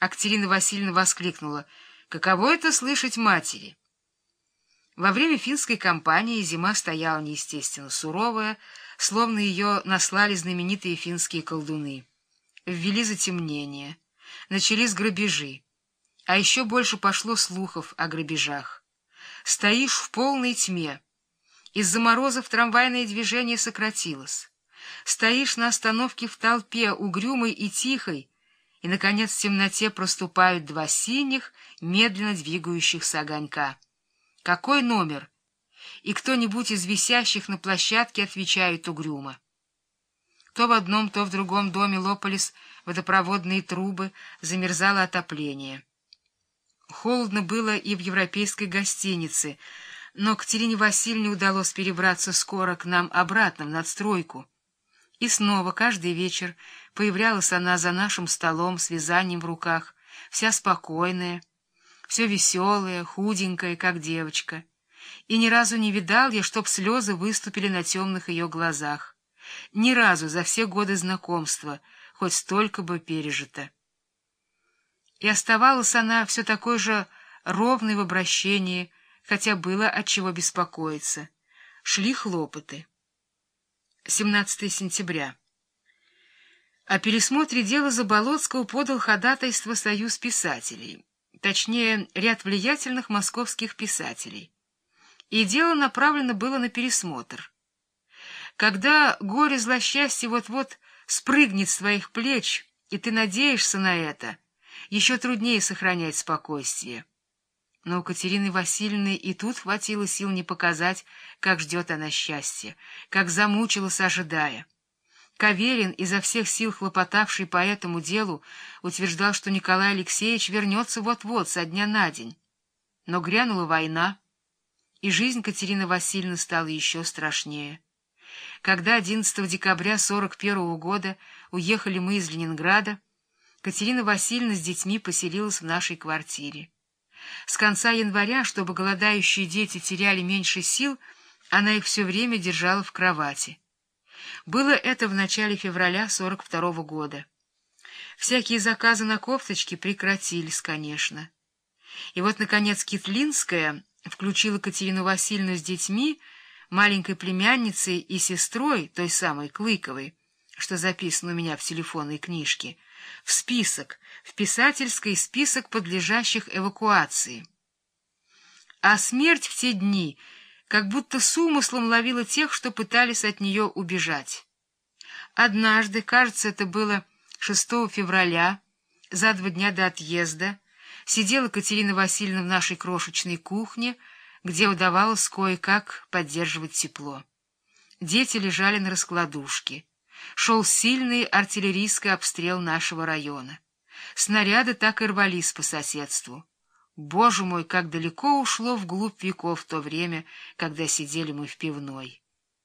А Катерина Васильевна воскликнула: «Каково это слышать матери?» Во время финской кампании зима стояла неестественно суровая, словно ее наслали знаменитые финские колдуны. Ввели затемнение, начались грабежи, а еще больше пошло слухов о грабежах. Стоишь в полной тьме. Из-за морозов трамвайное движение сократилось. Стоишь на остановке в толпе, угрюмой и тихой, и, наконец, в темноте проступают два синих, медленно двигающихся огонька. Какой номер? И кто-нибудь из висящих на площадке отвечает угрюмо. То в одном, то в другом доме лопались водопроводные трубы, замерзало отопление. Холодно было и в европейской гостинице, но Катерине Васильевне удалось перебраться скоро к нам обратно в надстройку. И снова каждый вечер появлялась она за нашим столом с вязанием в руках, вся спокойная, все веселая, худенькая, как девочка. И ни разу не видал я, чтоб слезы выступили на темных ее глазах. Ни разу за все годы знакомства, хоть столько бы пережито. И оставалась она все такой же ровной в обращении, хотя было от чего беспокоиться. Шли хлопоты. 17 сентября. О пересмотре дела Заболоцкого подал ходатайство Союз писателей, точнее, ряд влиятельных московских писателей. И дело направлено было на пересмотр. Когда горе злосчастье вот-вот спрыгнет с твоих плеч, и ты надеешься на это, еще труднее сохранять спокойствие. Но у Катерины Васильевны и тут хватило сил не показать, как ждет она счастья, как замучилась, ожидая. Каверин, изо всех сил хлопотавший по этому делу, утверждал, что Николай Алексеевич вернется вот-вот, со дня на день. Но грянула война, и жизнь Катерины Васильевны стала еще страшнее. Когда 11 декабря 1941 года уехали мы из Ленинграда, Катерина Васильевна с детьми поселилась в нашей квартире. С конца января, чтобы голодающие дети теряли меньше сил, она их все время держала в кровати. Было это в начале февраля 1942 года. Всякие заказы на кофточки прекратились, конечно. И вот, наконец, Китлинская включила Катерину Васильевну с детьми, маленькой племянницей и сестрой, той самой Клыковой, что записано у меня в телефонной книжке, в список, в писательский список подлежащих эвакуации. А смерть в те дни как будто с умыслом ловила тех, что пытались от нее убежать. Однажды, кажется, это было 6 февраля, за 2 дня до отъезда, сидела Катерина Васильевна в нашей крошечной кухне, где удавалось кое-как поддерживать тепло. Дети лежали на раскладушке. Шел сильный артиллерийский обстрел нашего района. Снаряды так и рвались по соседству. Боже мой, как далеко ушло вглубь веков то время, когда сидели мы в пивной.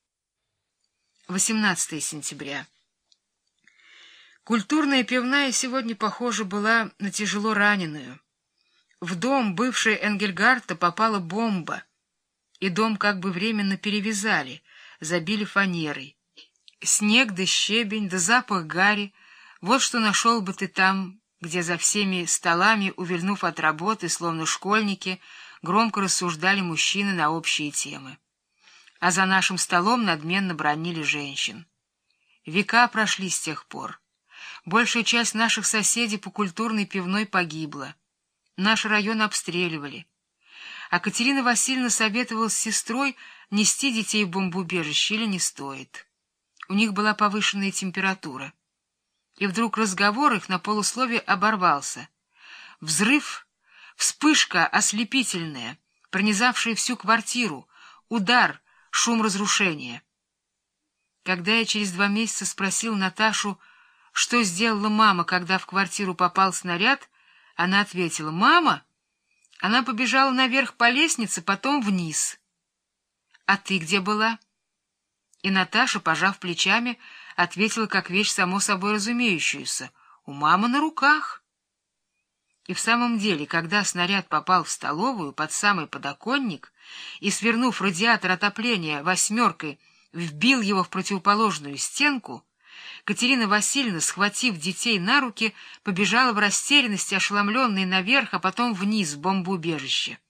18 сентября. Культурная пивная сегодня, похоже, была на тяжело раненую. В дом бывшей Энгельгарта попала бомба, и дом как бы временно перевязали, забили фанерой. Снег да щебень да запах гари — вот что нашел бы ты там, где за всеми столами, увильнув от работы, словно школьники, громко рассуждали мужчины на общие темы. А за нашим столом надменно бранили женщин. Века прошли с тех пор. Большая часть наших соседей по культурной пивной погибла. Наш район обстреливали. А Катерина Васильевна советовала с сестрой нести детей в бомбоубежище или не стоит. У них была повышенная температура. И вдруг разговор их на полусловие оборвался. Взрыв, вспышка ослепительная, пронизавшая всю квартиру, удар, шум разрушения. Когда я через 2 месяца спросил Наташу, что сделала мама, когда в квартиру попал снаряд, она ответила: «Мама? Она побежала наверх по лестнице, потом вниз». «А ты где была?» И Наташа, пожав плечами, ответила как вещь само собой разумеющуюся: «У мамы на руках». И в самом деле, когда снаряд попал в столовую под самый подоконник и, свернув радиатор отопления 8-й, вбил его в противоположную стенку, Катерина Васильевна, схватив детей на руки, побежала в растерянности, ошеломленной, наверх, а потом вниз, в бомбоубежище.